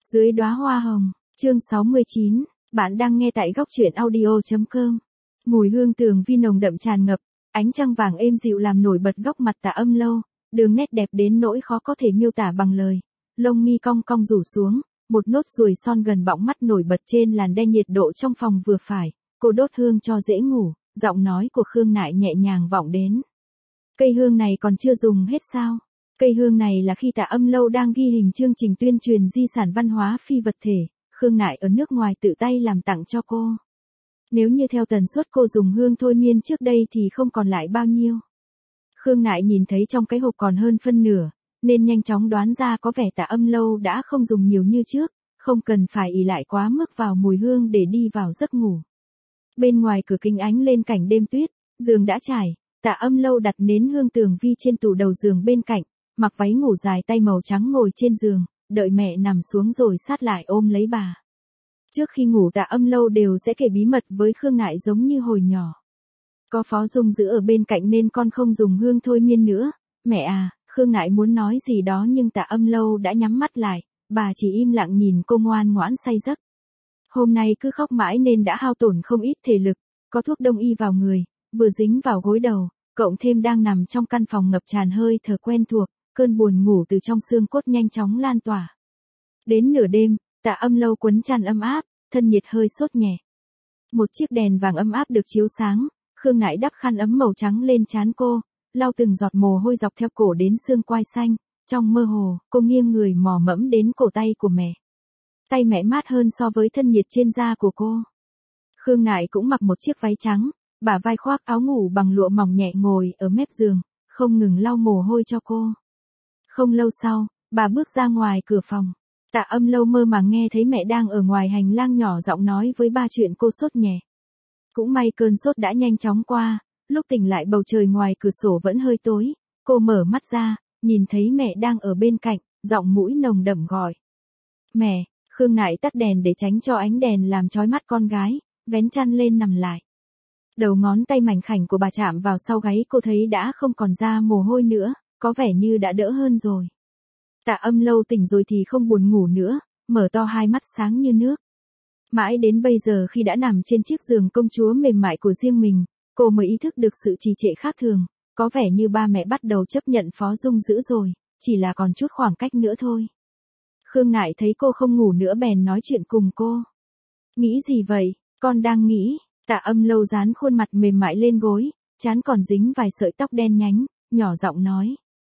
Dưới đóa hoa hồng, chương 69, bạn đang nghe tại góc truyện audio.com. Mùi hương tường vi nồng đậm tràn ngập, ánh trăng vàng êm dịu làm nổi bật góc mặt Tạ Âm Lâu, đường nét đẹp đến nỗi khó có thể miêu tả bằng lời. Lông mi cong cong rủ xuống, một nốt ruồi son gần bọng mắt nổi bật trên làn đen, nhiệt độ trong phòng vừa phải, cô đốt hương cho dễ ngủ, giọng nói của Khương Nại nhẹ nhàng vọng đến. Cây hương này còn chưa dùng hết sao? Cây hương này là khi Tạ Âm Lâu đang ghi hình chương trình tuyên truyền di sản văn hóa phi vật thể, Khương Nại ở nước ngoài tự tay làm tặng cho cô. Nếu như theo tần suất cô dùng hương thôi miên trước đây thì không còn lại bao nhiêu. Khương Nại nhìn thấy trong cái hộp còn hơn phân nửa, nên nhanh chóng đoán ra có vẻ Tạ Âm Lâu đã không dùng nhiều như trước, không cần phải ỷ lại quá mức vào mùi hương để đi vào giấc ngủ. Bên ngoài cửa kính ánh lên cảnh đêm tuyết, giường đã trải, Tạ Âm Lâu đặt nến hương tường vi trên tủ đầu giường bên cạnh, mặc váy ngủ dài tay màu trắng ngồi trên giường, đợi mẹ nằm xuống rồi sát lại ôm lấy bà. Trước khi ngủ Tạ Âm Lâu đều sẽ kể bí mật với Khương Nại giống như hồi nhỏ. Có Phó Dung giữ ở bên cạnh nên con không dùng hương thôi miên nữa. Mẹ à, Khương Nại muốn nói gì đó nhưng Tạ Âm Lâu đã nhắm mắt lại, bà chỉ im lặng nhìn cô ngoan ngoãn say giấc. Hôm nay cứ khóc mãi nên đã hao tổn không ít thể lực, có thuốc đông y vào người, vừa dính vào gối đầu, cộng thêm đang nằm trong căn phòng ngập tràn hơi thở quen thuộc, cơn buồn ngủ từ trong xương cốt nhanh chóng lan tỏa. Đến nửa đêm, Tạ Âm Lâu quấn chăn ấm áp, thân nhiệt hơi sốt nhẹ. Một chiếc đèn vàng ấm áp được chiếu sáng, Khương Nại đắp khăn ấm màu trắng lên trán cô, lau từng giọt mồ hôi dọc theo cổ đến xương quai xanh, trong mơ hồ, cô nghiêng người mò mẫm đến cổ tay của mẹ. Tay mẹ mát hơn so với thân nhiệt trên da của cô. Khương Nại cũng mặc một chiếc váy trắng, bả vai khoác áo ngủ bằng lụa mỏng nhẹ ngồi ở mép giường, không ngừng lau mồ hôi cho cô. Không lâu sau, bà bước ra ngoài cửa phòng. Tạ Âm Lâu mơ màng nghe thấy mẹ đang ở ngoài hành lang nhỏ giọng nói với ba chuyện cô sốt nhẹ. Cũng may cơn sốt đã nhanh chóng qua, lúc tỉnh lại bầu trời ngoài cửa sổ vẫn hơi tối, cô mở mắt ra, nhìn thấy mẹ đang ở bên cạnh, giọng mũi nồng đậm gọi. Mẹ, Khương Nại tắt đèn để tránh cho ánh đèn làm chói mắt con gái, vén chăn lên nằm lại. Đầu ngón tay mảnh khảnh của bà chạm vào sau gáy, cô thấy đã không còn ra mồ hôi nữa, có vẻ như đã đỡ hơn rồi. Tạ Âm Lâu tỉnh rồi thì không buồn ngủ nữa, mở to hai mắt sáng như nước. Mãi đến bây giờ khi đã nằm trên chiếc giường công chúa mềm mại của riêng mình, cô mới ý thức được sự trì trệ khác thường, có vẻ như ba mẹ bắt đầu chấp nhận Phó Dung giữ rồi, chỉ là còn chút khoảng cách nữa thôi. Khương Nại thấy cô không ngủ nữa bèn nói chuyện cùng cô. Nghĩ gì vậy, con đang nghĩ. Tạ Âm Lâu dán khuôn mặt mềm mại lên gối, trán còn dính vài sợi tóc đen nhánh, nhỏ giọng nói.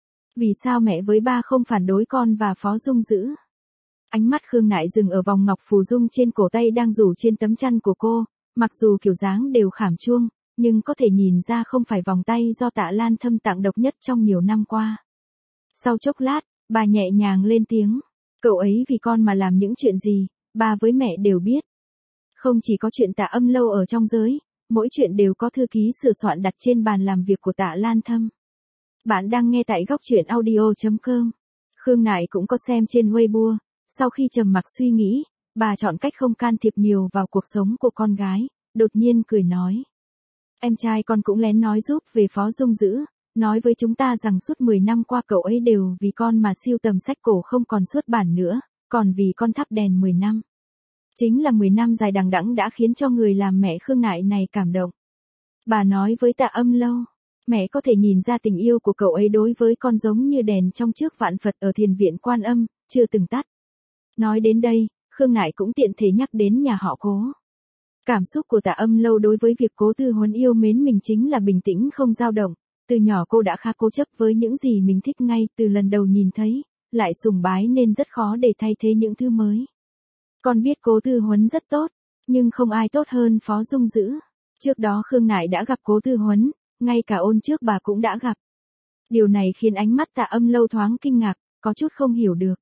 Vì sao mẹ với ba không phản đối con và Phó Dung giữ? Ánh mắt Khương Nại dừng ở vòng ngọc phù dung trên cổ tay đang rủ trên tấm chăn của cô, mặc dù kiểu dáng đều khảm chuông, nhưng có thể nhìn ra không phải vòng tay do Tạ Lan Thâm tặng độc nhất trong nhiều năm qua. Sau chốc lát, bà nhẹ nhàng lên tiếng. Cậu ấy vì con mà làm những chuyện gì, ba với mẹ đều biết. Không chỉ có chuyện Tạ Âm Lâu ở trong giới, mỗi chuyện đều có thư ký sửa soạn đặt trên bàn làm việc của Tạ Lan Thâm. Bạn đang nghe tại góc truyện audio.com. Khương Nại cũng có xem trên Weibo, sau khi trầm mặc suy nghĩ, bà chọn cách không can thiệp nhiều vào cuộc sống của con gái, đột nhiên cười nói. Em trai con cũng lén nói giúp về Phó Dung giữ, nói với chúng ta rằng suốt 10 năm qua cậu ấy đều vì con mà sưu tầm sách cổ không còn xuất bản nữa, còn vì con thắp đèn 10 năm. Chính là 10 năm dài đằng đẵng đã khiến cho người làm mẹ Khương Nại này cảm động. Bà nói với Tạ Âm Lâu, mẹ có thể nhìn ra tình yêu của cậu ấy đối với con giống như đèn trong trước vạn Phật ở thiền viện Quan Âm, chưa từng tắt. Nói đến đây, Khương Nại cũng tiện thể nhắc đến nhà họ Cố. Cảm xúc của Tạ Âm Lâu đối với việc Cố Tư Huấn yêu mến mình chính là bình tĩnh không dao động, từ nhỏ cô đã khá cố chấp với những gì mình thích ngay từ lần đầu nhìn thấy, lại sùng bái nên rất khó để thay thế những thứ mới. Con biết Cố Tư Huấn rất tốt, nhưng không ai tốt hơn Phó Dung giữ. Trước đó Khương Nại đã gặp Cố Tư Huấn, ngay cả ôn trước bà cũng đã gặp. Điều này khiến ánh mắt Tạ Âm Lâu thoáng kinh ngạc, có chút không hiểu được.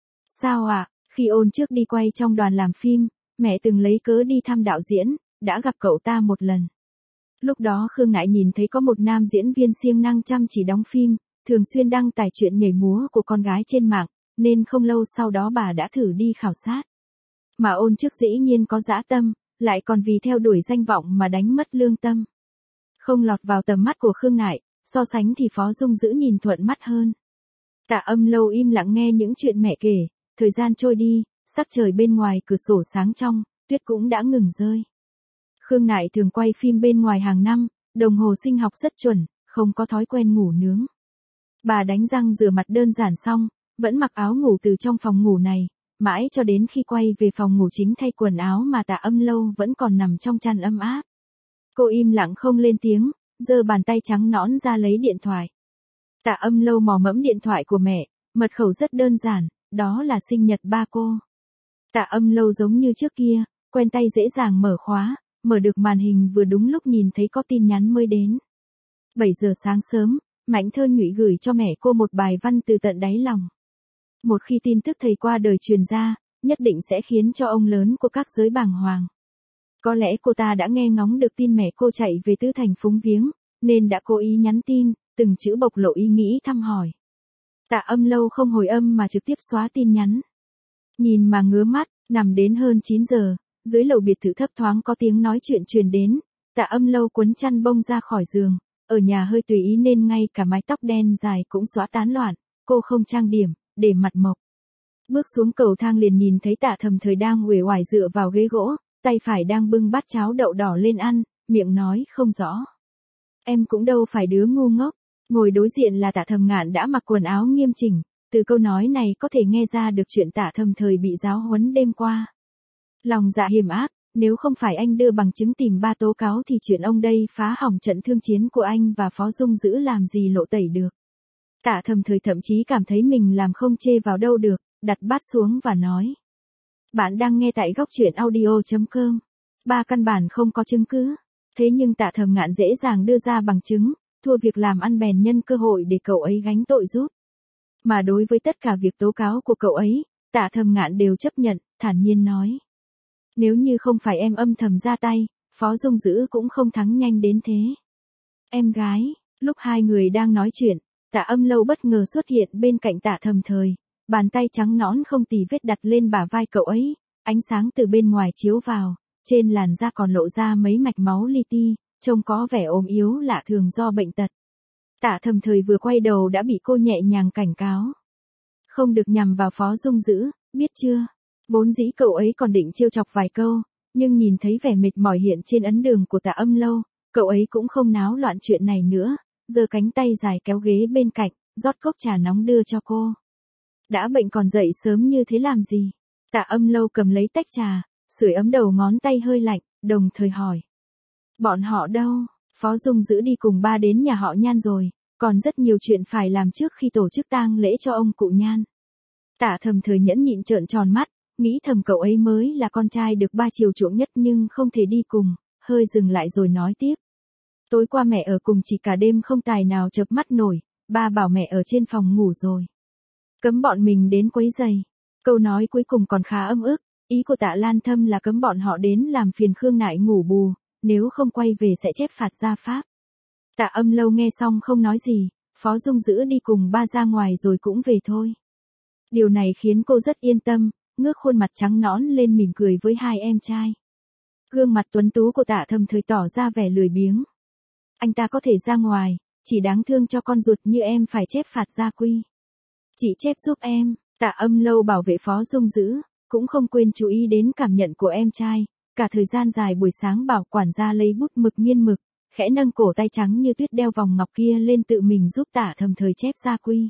Sao ạ, khi ôn trước đi quay trong đoàn làm phim, mẹ từng lấy cớ đi thăm đạo diễn, đã gặp cậu ta một lần. Lúc đó Khương Nại nhìn thấy có một nam diễn viên siêng năng chăm chỉ đóng phim, thường xuyên đăng tải chuyện nhảy múa của con gái trên mạng, nên không lâu sau đó bà đã thử đi khảo sát. Mà ôn trước dĩ nhiên có dã tâm, lại còn vì theo đuổi danh vọng mà đánh mất lương tâm. Không lọt vào tầm mắt của Khương Nại, so sánh thì Phó Dung giữ nhìn thuận mắt hơn. Tạ Âm Lâu im lặng nghe những chuyện mẹ kể, thời gian trôi đi, sắc trời bên ngoài cửa sổ sáng trong, tuyết cũng đã ngừng rơi. Khương Nại thường quay phim bên ngoài hàng năm, đồng hồ sinh học rất chuẩn, không có thói quen ngủ nướng. Bà đánh răng rửa mặt đơn giản xong, vẫn mặc áo ngủ từ trong phòng ngủ này, mãi cho đến khi quay về phòng ngủ chính thay quần áo mà Tạ Âm Lâu vẫn còn nằm trong chăn ấm áp. Cô im lặng không lên tiếng, giơ bàn tay trắng nõn ra lấy điện thoại. Tạ Âm Lâu mò mẫm điện thoại của mẹ, mật khẩu rất đơn giản, đó là sinh nhật ba cô. Tạ Âm Lâu giống như trước kia, quen tay dễ dàng mở khóa, mở được màn hình vừa đúng lúc nhìn thấy có tin nhắn mới đến. 7 giờ sáng sớm, Mạnh Thơ Nhụy gửi cho mẹ cô một bài văn từ tận đáy lòng. Một khi tin tức thầy qua đời truyền ra, nhất định sẽ khiến cho ông lớn của các giới bàng hoàng. Có lẽ cô ta đã nghe ngóng được tin mẹ cô chạy về Tứ Thành phúng viếng, nên đã cố ý nhắn tin, từng chữ bộc lộ ý nghĩ thăm hỏi. Tạ Âm Lâu không hồi âm mà trực tiếp xóa tin nhắn. Nhìn mà ngứa mắt, nằm đến hơn 9 giờ, dưới lầu biệt thự thấp thoáng có tiếng nói chuyện truyền đến, Tạ Âm Lâu cuốn chăn bông ra khỏi giường, ở nhà hơi tùy ý nên ngay cả mái tóc đen dài cũng xõa tán loạn, cô không trang điểm, để mặt mộc. Bước xuống cầu thang liền nhìn thấy Tạ Thầm Thời đang uể oải dựa vào ghế gỗ, tay phải đang bưng bát cháo đậu đỏ lên ăn, miệng nói không rõ. Em cũng đâu phải đứa ngu ngốc. Ngồi đối diện là Tạ Thầm Ngạn đã mặc quần áo nghiêm chỉnh, từ câu nói này có thể nghe ra được chuyện Tạ Thầm Thời bị giáo huấn đêm qua. Lòng dạ hiểm ác, nếu không phải anh đưa bằng chứng tìm ba tố cáo thì chuyện ông đây phá hỏng trận thương chiến của anh và Phó Dung Dữ làm gì lộ tẩy được. Tạ Thầm Thời thậm chí cảm thấy mình làm không chê vào đâu được, đặt bát xuống và nói. Bạn đang nghe tại góc truyện audio.com. Ba căn bản không có chứng cứ. Thế nhưng Tạ Thầm Ngạn dễ dàng đưa ra bằng chứng, thua việc làm ăn bèn nhân cơ hội để cậu ấy gánh tội giúp. Mà đối với tất cả việc tố cáo của cậu ấy, Tạ Thầm Ngạn đều chấp nhận, thản nhiên nói. Nếu như không phải em âm thầm ra tay, Phó Dung Dữ cũng không thắng nhanh đến thế. Em gái, lúc hai người đang nói chuyện, Tạ Âm Lâu bất ngờ xuất hiện bên cạnh Tạ Thầm Thời, bàn tay trắng nõn không tì vết đặt lên bả vai cậu ấy, ánh sáng từ bên ngoài chiếu vào, trên làn da còn lộ ra mấy mạch máu li ti, trông có vẻ ốm yếu lạ thường do bệnh tật. Tạ Thầm Thời vừa quay đầu đã bị cô nhẹ nhàng cảnh cáo. Không được nhằm vào Phó Dung Dữ, biết chưa? Vốn dĩ cậu ấy còn định trêu chọc vài câu, nhưng nhìn thấy vẻ mệt mỏi hiện trên ấn đường của Tạ Âm Lâu, cậu ấy cũng không náo loạn chuyện này nữa, giơ cánh tay dài kéo ghế bên cạnh, rót cốc trà nóng đưa cho cô. Đã bệnh còn dậy sớm như thế làm gì? Tạ Âm Lâu cầm lấy tách trà, sưởi ấm đầu ngón tay hơi lạnh, đồng thời hỏi. Bọn họ đâu? Phó Dung Dữ đi cùng ba đến nhà họ Nhan rồi, còn rất nhiều chuyện phải làm trước khi tổ chức tang lễ cho ông cụ Nhan. Tạ Thầm Thời nhẫn nhịn trợn tròn mắt, nghĩ thầm cậu ấy mới là con trai được ba chiều chuộng nhất nhưng không thể đi cùng, hơi dừng lại rồi nói tiếp. Tối qua mẹ ở cùng chị cả đêm không tài nào chợp mắt nổi, ba bảo mẹ ở trên phòng ngủ rồi. Cấm bọn mình đến quấy giày. Câu nói cuối cùng còn khá ấm ức, ý của Tạ Lan Thâm là cấm bọn họ đến làm phiền Khương Nại ngủ bù, nếu không quay về sẽ chép phạt gia pháp. Tạ Âm Lâu nghe xong không nói gì, Phó Dung Dữ đi cùng ba ra ngoài rồi cũng về thôi. Điều này khiến cô rất yên tâm, ngước khuôn mặt trắng nõn lên mỉm cười với hai em trai. Gương mặt tuấn tú của Tạ Thầm Thời tỏ ra vẻ lười biếng. Anh ta có thể ra ngoài, chỉ đáng thương cho con ruột như em phải chép phạt gia quy. Chị chép giúp em, Tạ Âm Lâu bảo vệ Phó Dung Dữ, cũng không quên chú ý đến cảm nhận của em trai. Cả thời gian dài buổi sáng bảo quản gia lấy bút mực nghiên mực, khẽ nâng cổ tay trắng như tuyết đeo vòng ngọc kia lên tự mình giúp Tạ Thầm Thời chép gia quy.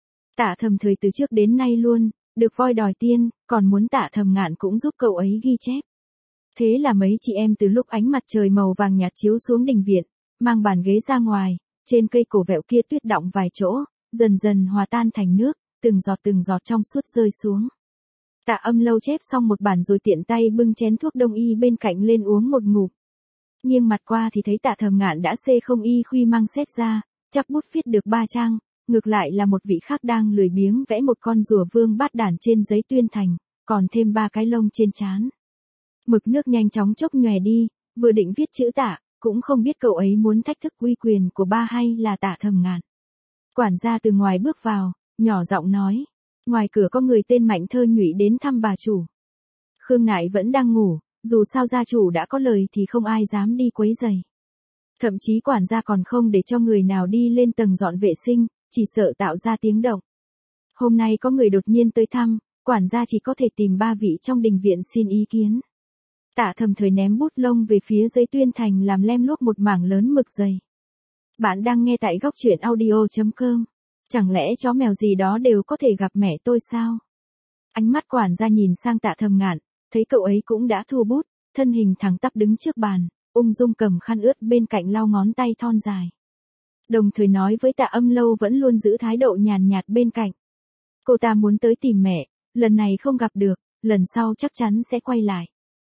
Tạ Thầm Thời từ trước đến nay luôn, được voi đòi tiên, còn muốn Tạ Thầm Ngạn cũng giúp cậu ấy ghi chép. Thế là mấy chị em từ lúc ánh mặt trời màu vàng nhạt chiếu xuống đình viện, mang bàn ghế ra ngoài, trên cây cổ vẹo kia tuyết đọng vài chỗ, dần dần hòa tan thành nước, từng giọt trong suốt rơi xuống. Tạ Âm Lâu chép xong một bản rồi tiện tay bưng chén thuốc đông y bên cạnh lên uống một ngụm. Nghiêng mặt qua thì thấy Tạ Thầm Ngạn đã xê không y khuy mang xét ra, chắp bút viết được 3 trang, ngược lại là một vị khác đang lười biếng vẽ một con rùa vương bát đản trên giấy tuyên thành, còn thêm 3 cái lông trên trán. Mực nước nhanh chóng chốc nhòe đi, vừa định viết chữ Tạ, cũng không biết cậu ấy muốn thách thức uy quyền của ba hay là Tạ Thầm Ngạn. Quản gia từ ngoài bước vào, nhỏ giọng nói, ngoài cửa có người tên Mạnh Thơ Nhụy đến thăm bà chủ. Khương Nại vẫn đang ngủ, dù sao gia chủ đã có lời thì không ai dám đi quấy rầy. Thậm chí quản gia còn không để cho người nào đi lên tầng dọn vệ sinh, chỉ sợ tạo ra tiếng động. Hôm nay có người đột nhiên tới thăm, quản gia chỉ có thể tìm 3 vị trong đình viện xin ý kiến. Tạ Thầm Thời ném bút lông về phía giấy tuyên thành làm lem luốc một mảng lớn mực dày. Bạn đang nghe tại góc truyện audio.com. Chẳng lẽ chó mèo gì đó đều có thể gặp mẹ tôi sao? Ánh mắt quản gia nhìn sang Tạ Thầm Ngạn, thấy cậu ấy cũng đã thu bút, thân hình thẳng tắp đứng trước bàn, ung dung cầm khăn ướt bên cạnh lau ngón tay thon dài. Đồng thời nói với Tạ Âm Lâu vẫn luôn giữ thái độ nhàn nhạt bên cạnh. Cô ta muốn tới tìm mẹ, lần này không gặp được, lần sau chắc chắn sẽ quay lại.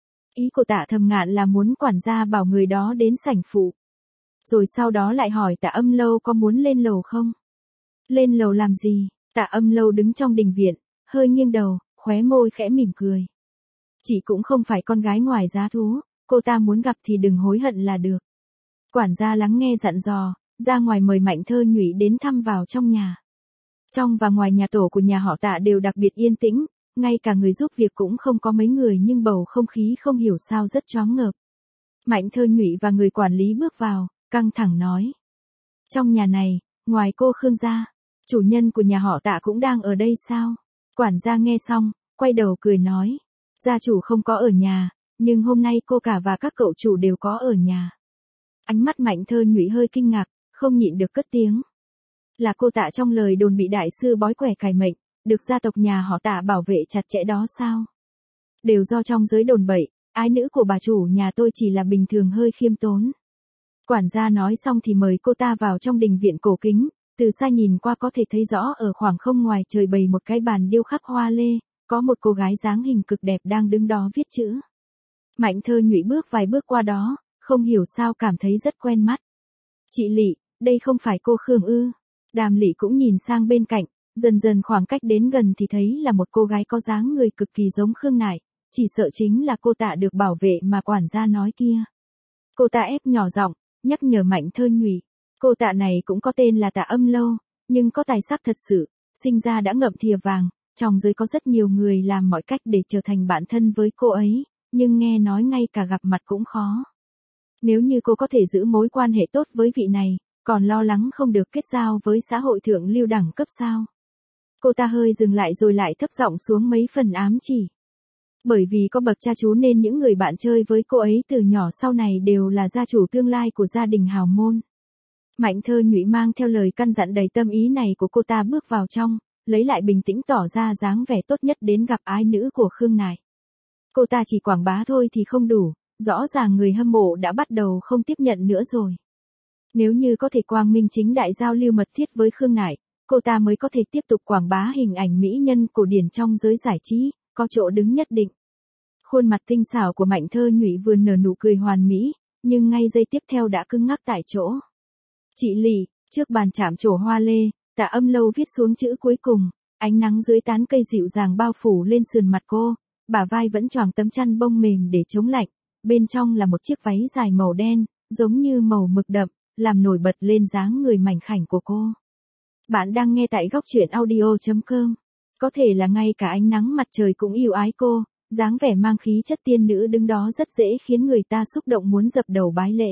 Ý của Tạ Thầm Ngạn là muốn quản gia bảo người đó đến sảnh phụ. Rồi sau đó lại hỏi Tạ Âm Lâu có muốn lên lầu không? Lên lầu làm gì? Tạ Âm Lâu đứng trong đình viện, hơi nghiêng đầu, khóe môi khẽ mỉm cười. Chị cũng không phải con gái ngoài giá thú, cô ta muốn gặp thì đừng hối hận là được. Quản gia lắng nghe dặn dò, ra ngoài mời Mạnh Thơ Nhụy đến thăm vào trong nhà. Trong và ngoài nhà tổ của nhà họ Tạ đều đặc biệt yên tĩnh, ngay cả người giúp việc cũng không có mấy người nhưng bầu không khí không hiểu sao rất choáng ngợp. Mạnh Thơ Nhụy và người quản lý bước vào, căng thẳng nói. Trong nhà này, ngoài cô Khương gia, chủ nhân của nhà họ Tạ cũng đang ở đây sao? Quản gia nghe xong, quay đầu cười nói. Gia chủ không có ở nhà, nhưng hôm nay cô cả và các cậu chủ đều có ở nhà. Ánh mắt Mạnh Thơ Nhụy hơi kinh ngạc, không nhịn được cất tiếng. Là cô Tạ trong lời đồn bị đại sư bói quẻ cài mệnh, được gia tộc nhà họ Tạ bảo vệ chặt chẽ đó sao? Đều do trong giới đồn bậy, ái nữ của bà chủ nhà tôi chỉ là bình thường hơi khiêm tốn. Quản gia nói xong thì mời cô ta vào trong đình viện cổ kính, từ xa nhìn qua có thể thấy rõ ở khoảng không ngoài trời bày một cái bàn điêu khắc hoa lê, có một cô gái dáng hình cực đẹp đang đứng đó viết chữ. Mạnh Thơ Nhụy bước vài bước qua đó, không hiểu sao cảm thấy rất quen mắt. Chị Lị, đây không phải cô Khương ư? Đàm Lị cũng nhìn sang bên cạnh, dần dần khoảng cách đến gần thì thấy là một cô gái có dáng người cực kỳ giống Khương Nải, chỉ sợ chính là cô Tạ được bảo vệ mà quản gia nói kia. Cô ta ép nhỏ giọng, nhắc nhở Mạnh Thơ Nhụy. Cô Tạ này cũng có tên là Tạ Âm Lâu, nhưng có tài sắc thật sự, sinh ra đã ngậm thìa vàng, trong giới có rất nhiều người làm mọi cách để trở thành bạn thân với cô ấy, nhưng nghe nói ngay cả gặp mặt cũng khó. Nếu như cô có thể giữ mối quan hệ tốt với vị này, còn lo lắng không được kết giao với xã hội thượng lưu đẳng cấp sao? Cô ta hơi dừng lại rồi lại thấp giọng xuống mấy phần ám chỉ. Bởi vì có bậc cha chú nên những người bạn chơi với cô ấy từ nhỏ sau này đều là gia chủ tương lai của gia đình hào môn. Mạnh Thơ Nhụy mang theo lời căn dặn đầy tâm ý này của cô ta bước vào trong, lấy lại bình tĩnh tỏ ra dáng vẻ tốt nhất đến gặp ái nữ của Khương Nải. Cô ta chỉ quảng bá thôi thì không đủ, rõ ràng người hâm mộ đã bắt đầu không tiếp nhận nữa rồi. Nếu như có thể quang minh chính đại giao lưu mật thiết với Khương Nải, cô ta mới có thể tiếp tục quảng bá hình ảnh mỹ nhân cổ điển trong giới giải trí, có chỗ đứng nhất định. Khuôn mặt tinh xảo của Mạnh Thơ Nhụy vừa nở nụ cười hoàn mỹ, nhưng ngay giây tiếp theo đã cứng ngắc tại chỗ. Chị Lị, trước bàn chạm trổ hoa lê, Tạ Âm Lâu viết xuống chữ cuối cùng, ánh nắng dưới tán cây dịu dàng bao phủ lên sườn mặt cô, bả vai vẫn choàng tấm chăn bông mềm để chống lạnh, bên trong là một chiếc váy dài màu đen, giống như màu mực đậm, làm nổi bật lên dáng người mảnh khảnh của cô. Bạn đang nghe tại góc truyện audio.com. Có thể là ngay cả ánh nắng mặt trời cũng yêu ái cô, dáng vẻ mang khí chất tiên nữ đứng đó rất dễ khiến người ta xúc động muốn dập đầu bái lễ.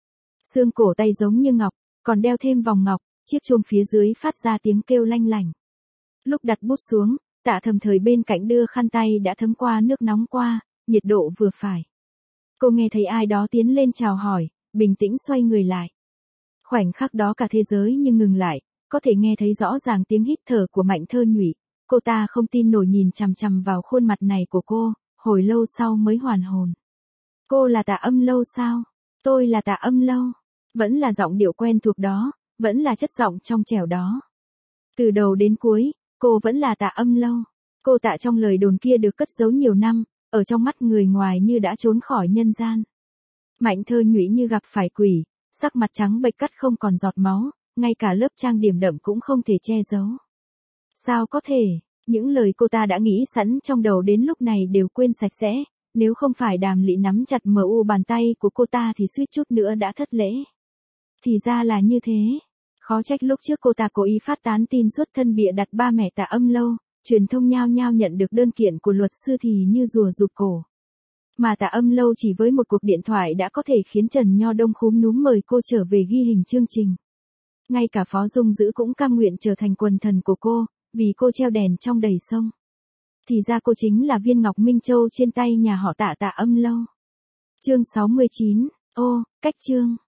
Xương cổ tay giống như ngọc, còn đeo thêm vòng ngọc, chiếc chuông phía dưới phát ra tiếng kêu lanh lảnh. Lúc đặt bút xuống, Tạ Thầm Thời bên cạnh đưa khăn tay đã thấm qua nước nóng qua, nhiệt độ vừa phải. Cô nghe thấy ai đó tiến lên chào hỏi, bình tĩnh xoay người lại. Khoảnh khắc đó cả thế giới như ngừng lại, có thể nghe thấy rõ ràng tiếng hít thở của Mạnh Thơ Nhụy. Cô ta không tin nổi nhìn chằm chằm vào khuôn mặt này của cô, hồi lâu sau mới hoàn hồn. Cô là Tạ Âm Lâu sao? Tôi là Tạ Âm Lâu. Vẫn là giọng điệu quen thuộc đó, vẫn là chất giọng trong trẻo đó. Từ đầu đến cuối, cô vẫn là Tạ Âm Lâu. Cô Tạ trong lời đồn kia được cất giấu nhiều năm, ở trong mắt người ngoài như đã trốn khỏi nhân gian. Mạnh Thơ Nhụy như gặp phải quỷ, sắc mặt trắng bệch cắt không còn giọt máu, ngay cả lớp trang điểm đậm cũng không thể che giấu. Sao có thể, những lời cô ta đã nghĩ sẵn trong đầu đến lúc này đều quên sạch sẽ, nếu không phải Đàm Lị nắm chặt bàn tay của cô ta thì suýt chút nữa đã thất lễ. Thì ra là như thế. Khó trách lúc trước cô ta cố ý phát tán tin xuất thân bịa đặt ba mẹ Tạ Âm Lâu, truyền thông nhao nhao nhận được đơn kiện của luật sư thì như rùa rụt cổ. Mà Tạ Âm Lâu chỉ với một cuộc điện thoại đã có thể khiến Trần Nho Đông khúm núm mời cô trở về ghi hình chương trình. Ngay cả Phó Dung Dữ cũng cam nguyện trở thành quần thần của cô, vì cô treo đèn trong đầy sông. thì ra cô chính là viên ngọc Minh Châu trên tay nhà họ Tạ Tạ Âm Lâu. Chương 69, ô, cách chương.